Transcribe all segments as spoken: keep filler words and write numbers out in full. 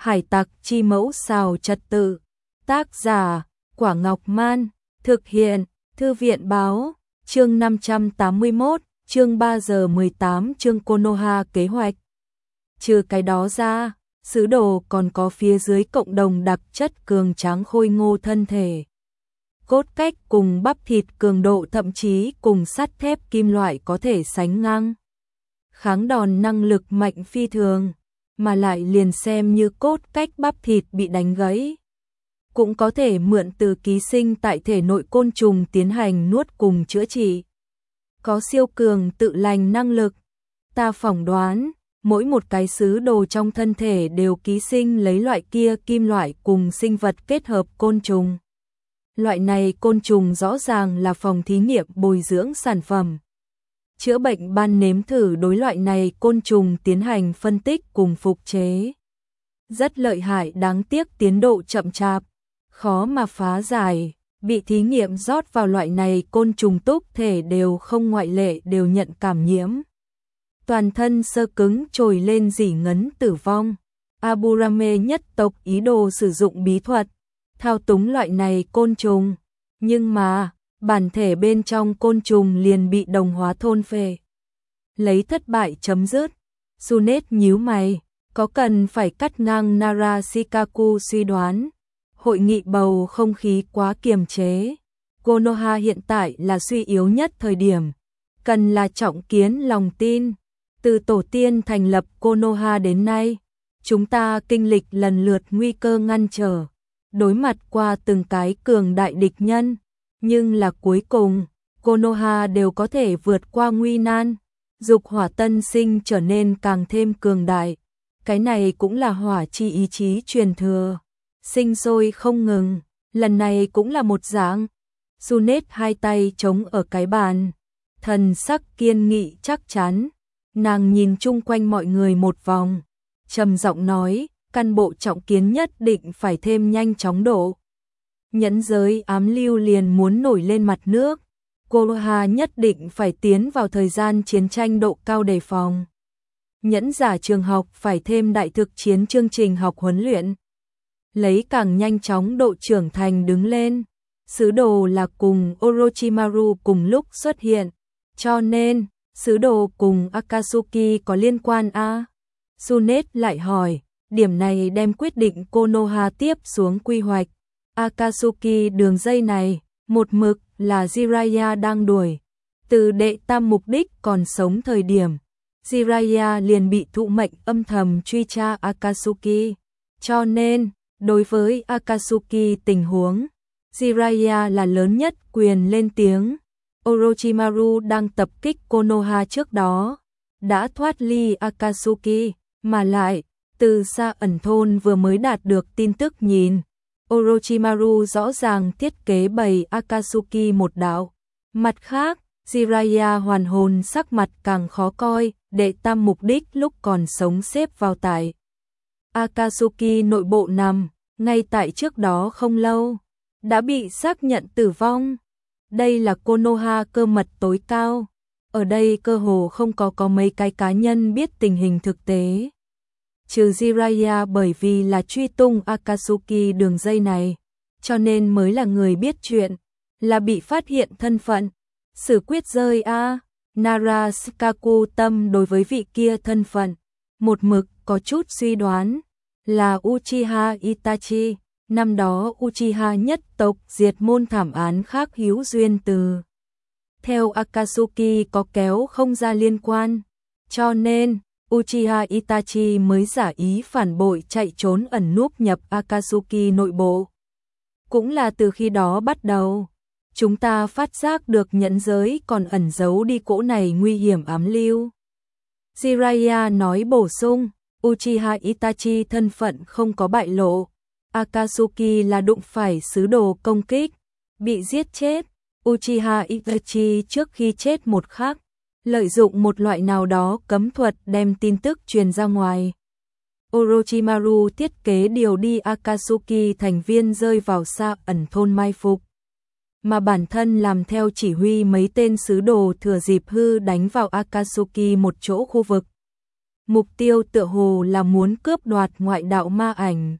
Hải tặc chi mẫu xào trật tự. Tác giả, Quả Ngọc Man. Thực hiện, Thư viện báo. Chương năm trăm tám mươi mốt, chương ba giờ mười tám, chương Konoha kế hoạch. Trừ cái đó ra, sứ đồ còn có phía dưới cộng đồng đặc chất cường tráng khôi ngô thân thể. Cốt cách cùng bắp thịt cường độ thậm chí cùng sắt thép kim loại có thể sánh ngang. Kháng đòn năng lực mạnh phi thường, mà lại liền xem như cốt cách bắp thịt bị đánh gãy. Cũng có thể mượn từ ký sinh tại thể nội côn trùng tiến hành nuốt cùng chữa trị. Có siêu cường tự lành năng lực. Ta phỏng đoán, mỗi một cái sứ đồ trong thân thể đều ký sinh lấy loại kia kim loại cùng sinh vật kết hợp côn trùng. Loại này côn trùng rõ ràng là phòng thí nghiệm bồi dưỡng sản phẩm. Chữa bệnh ban nếm thử đối loại này côn trùng tiến hành phân tích cùng phục chế. Rất lợi hại, đáng tiếc tiến độ chậm chạp, khó mà phá giải, bị thí nghiệm rót vào loại này côn trùng túc thể đều không ngoại lệ đều nhận cảm nhiễm. Toàn thân sơ cứng trồi lên rỉ ngấn tử vong. Aburame nhất tộc ý đồ sử dụng bí thuật, thao túng loại này côn trùng, nhưng mà bản thể bên trong côn trùng liền bị đồng hóa thôn phệ. Lấy thất bại chấm dứt. Sunet nhíu mày, có cần phải cắt ngang Narashikaku suy đoán. Hội nghị bầu không khí quá kiềm chế. Konoha hiện tại là suy yếu nhất thời điểm, cần là trọng kiến lòng tin. Từ tổ tiên thành lập Konoha đến nay, chúng ta kinh lịch lần lượt nguy cơ ngăn trở, đối mặt qua từng cái cường đại địch nhân, nhưng là cuối cùng, Konoha đều có thể vượt qua nguy nan, dục hỏa tân sinh trở nên càng thêm cường đại. Cái này cũng là hỏa chi ý chí truyền thừa, sinh sôi không ngừng, lần này cũng là một dạng. Sunet hai tay chống ở cái bàn, thần sắc kiên nghị chắc chắn, nàng nhìn chung quanh mọi người một vòng, trầm giọng nói, căn bộ trọng kiến nhất định phải thêm nhanh chóng độ. Nhẫn giới ám lưu liền muốn nổi lên mặt nước, Konoha nhất định phải tiến vào thời gian chiến tranh độ cao đề phòng. Nhẫn giả trường học phải thêm đại thực chiến chương trình học huấn luyện, lấy càng nhanh chóng độ trưởng thành đứng lên. Sứ đồ là cùng Orochimaru cùng lúc xuất hiện, cho nên sứ đồ cùng Akatsuki có liên quan a? À? Sunet lại hỏi, điểm này đem quyết định Konoha tiếp xuống quy hoạch. Akatsuki đường dây này, một mực là Jiraiya đang đuổi. Từ đệ tam mục đích còn sống thời điểm, Jiraiya liền bị thụ mệnh âm thầm truy tra Akatsuki. Cho nên, đối với Akatsuki tình huống, Jiraiya là lớn nhất quyền lên tiếng. Orochimaru đang tập kích Konoha trước đó, đã thoát ly Akatsuki, mà lại, từ xa ẩn thôn vừa mới đạt được tin tức nhìn. Orochimaru rõ ràng thiết kế bày Akatsuki một đạo. Mặt khác, Jiraiya hoàn hồn sắc mặt càng khó coi, đệ tam mục đích lúc còn sống xếp vào tại Akatsuki nội bộ nằm, ngay tại trước đó không lâu, đã bị xác nhận tử vong. Đây là Konoha cơ mật tối cao. Ở đây cơ hồ không có có mấy cái cá nhân biết tình hình thực tế. Trừ Jiraiya bởi vì là truy tung Akatsuki đường dây này, cho nên mới là người biết chuyện, là bị phát hiện thân phận. Xử quyết rơi a à, Narashikaku tâm đối với vị kia thân phận, một mực có chút suy đoán, là Uchiha Itachi. Năm đó Uchiha nhất tộc diệt môn thảm án khác hữu duyên từ. Theo Akatsuki có kéo không ra liên quan, cho nên Uchiha Itachi mới giả ý phản bội chạy trốn ẩn núp nhập Akatsuki nội bộ. Cũng là từ khi đó bắt đầu, chúng ta phát giác được nhẫn giới còn ẩn giấu đi cỗ này nguy hiểm ám lưu. Jiraiya nói bổ sung, Uchiha Itachi thân phận không có bại lộ. Akatsuki là đụng phải sứ đồ công kích, bị giết chết. Uchiha Itachi trước khi chết một khắc, lợi dụng một loại nào đó cấm thuật đem tin tức truyền ra ngoài. Orochimaru thiết kế điều đi Akatsuki thành viên rơi vào xa ẩn thôn mai phục, mà bản thân làm theo chỉ huy mấy tên sứ đồ thừa dịp hư đánh vào Akatsuki một chỗ khu vực. Mục tiêu tựa hồ là muốn cướp đoạt ngoại đạo ma ảnh.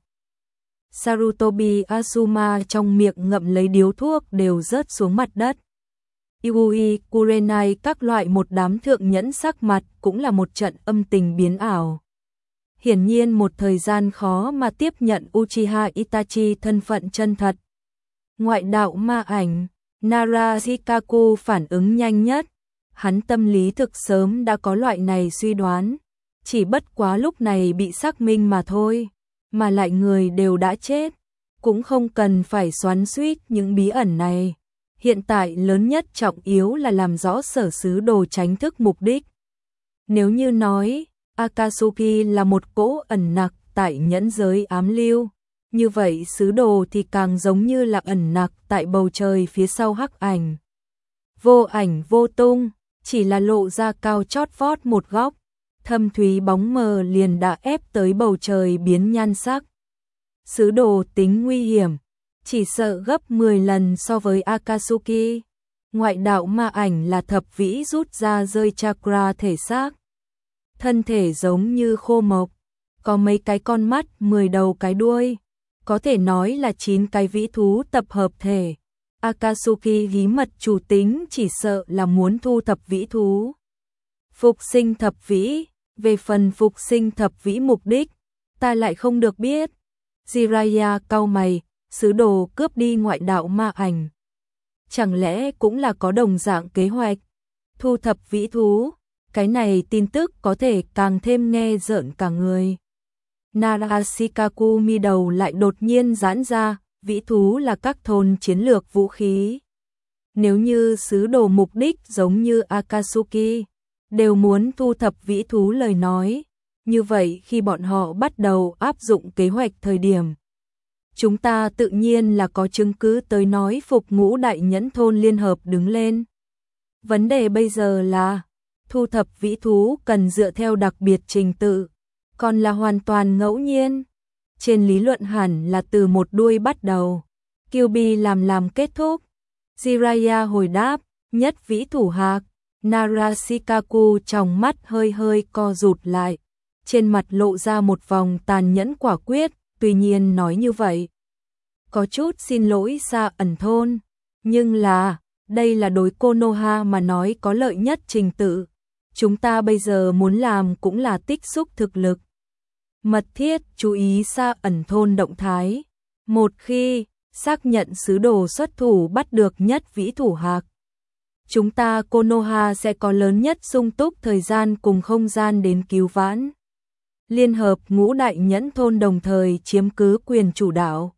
Sarutobi Asuma trong miệng ngậm lấy điếu thuốc đều rớt xuống mặt đất. Yui Kurenai các loại một đám thượng nhẫn sắc mặt cũng là một trận âm tình biến ảo. Hiển nhiên một thời gian khó mà tiếp nhận Uchiha Itachi thân phận chân thật. Ngoại đạo ma ảnh, Nara Shikaku phản ứng nhanh nhất. Hắn tâm lý thực sớm đã có loại này suy đoán. Chỉ bất quá lúc này bị xác minh mà thôi. Mà lại người đều đã chết. Cũng không cần phải xoắn xuýt những bí ẩn này. Hiện tại lớn nhất trọng yếu là làm rõ sở sứ đồ tránh thức mục đích. Nếu như nói Akatsuki là một cỗ ẩn nặc tại nhẫn giới ám lưu, như vậy sứ đồ thì càng giống như là ẩn nặc tại bầu trời phía sau hắc ảnh. Vô ảnh vô tung, chỉ là lộ ra cao chót vót một góc, thâm thúy bóng mờ liền đã ép tới bầu trời biến nhan sắc. Sứ đồ tính nguy hiểm, chỉ sợ gấp mười lần so với Akatsuki. Ngoại đạo ma ảnh là thập vĩ rút ra rơi chakra thể xác. Thân thể giống như khô mộc, có mấy cái con mắt, mười đầu cái đuôi, có thể nói là chín cái vĩ thú tập hợp thể. Akatsuki bí mật chủ tính chỉ sợ là muốn thu thập vĩ thú. Phục sinh thập vĩ, về phần phục sinh thập vĩ mục đích, ta lại không được biết. Jiraiya cau mày, sứ đồ cướp đi ngoại đạo ma ảnh. Chẳng lẽ cũng là có đồng dạng kế hoạch, thu thập vĩ thú, cái này tin tức có thể càng thêm nghe rợn cả người. Nara Shikaku mi đầu lại đột nhiên giãn ra, vĩ thú là các thôn chiến lược vũ khí. Nếu như sứ đồ mục đích giống như Akatsuki, đều muốn thu thập vĩ thú lời nói, như vậy khi bọn họ bắt đầu áp dụng kế hoạch thời điểm, chúng ta tự nhiên là có chứng cứ tới nói phục ngũ đại nhẫn thôn liên hợp đứng lên. Vấn đề bây giờ là, thu thập vĩ thú cần dựa theo đặc biệt trình tự, còn là hoàn toàn ngẫu nhiên. Trên lý luận hẳn là từ một đuôi bắt đầu, Kyuubi làm làm kết thúc. Jiraiya hồi đáp, nhất vĩ thủ hạc. Nara Shikaku trong mắt hơi hơi co rụt lại, trên mặt lộ ra một vòng tàn nhẫn quả quyết, tuy nhiên nói như vậy, có chút xin lỗi Sa ẩn thôn, nhưng là, đây là đối Konoha mà nói có lợi nhất trình tự, chúng ta bây giờ muốn làm cũng là tích xúc thực lực. Mật thiết chú ý Sa ẩn thôn động thái, một khi xác nhận sứ đồ xuất thủ bắt được nhất vĩ thủ hạc, chúng ta Konoha sẽ có lớn nhất sung túc thời gian cùng không gian đến cứu vãn. Liên hợp ngũ đại nhẫn thôn đồng thời chiếm cứ quyền chủ đạo.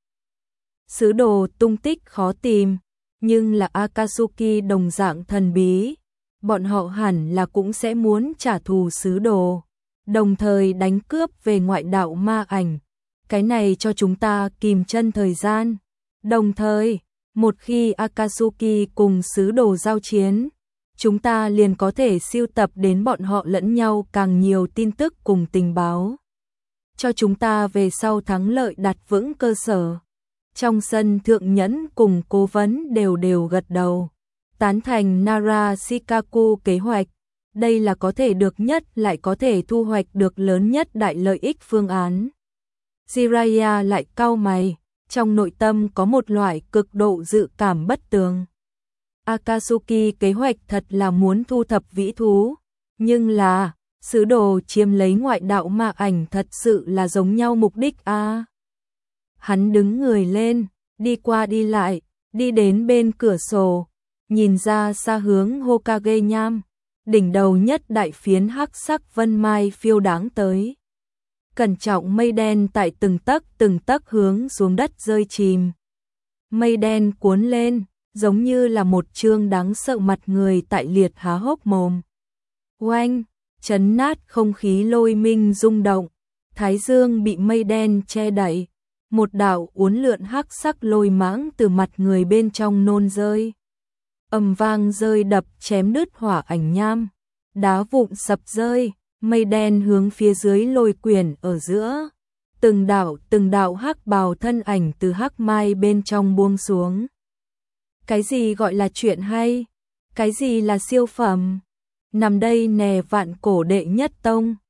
Sứ đồ tung tích khó tìm, nhưng là Akatsuki đồng dạng thần bí. Bọn họ hẳn là cũng sẽ muốn trả thù sứ đồ, đồng thời đánh cướp về ngoại đạo ma ảnh. Cái này cho chúng ta kìm chân thời gian. Đồng thời, một khi Akatsuki cùng sứ đồ giao chiến, chúng ta liền có thể siêu tập đến bọn họ lẫn nhau càng nhiều tin tức cùng tình báo, cho chúng ta về sau thắng lợi đặt vững cơ sở. Trong sân thượng nhẫn cùng cố vấn đều đều gật đầu, tán thành Nara Shikaku kế hoạch. Đây là có thể được nhất lại có thể thu hoạch được lớn nhất đại lợi ích phương án. Jiraiya lại cau mày, trong nội tâm có một loại cực độ dự cảm bất tường. Akatsuki kế hoạch thật là muốn thu thập vĩ thú, nhưng là, sứ đồ chiếm lấy ngoại đạo ma ảnh thật sự là giống nhau mục đích a. À? Hắn đứng người lên, đi qua đi lại, đi đến bên cửa sổ, nhìn ra xa hướng Hokage nham, đỉnh đầu nhất đại phiến hắc sắc vân mai phiêu đáng tới. Cẩn trọng mây đen tại từng tấc từng tấc hướng xuống đất rơi chìm. Mây đen cuốn lên, giống như là một chương đáng sợ mặt người tại liệt há hốc mồm. Oanh, chấn nát không khí lôi minh rung động, thái dương bị mây đen che đậy, một đạo uốn lượn hắc sắc lôi mãng từ mặt người bên trong nôn rơi. Ầm vang rơi đập chém đứt hỏa ảnh nham, đá vụn sập rơi, mây đen hướng phía dưới lôi quyển ở giữa. Từng đạo từng đạo hắc bào thân ảnh từ hắc mai bên trong buông xuống. Cái gì gọi là chuyện hay? Cái gì là siêu phẩm? Nằm đây nè vạn cổ đệ nhất tông.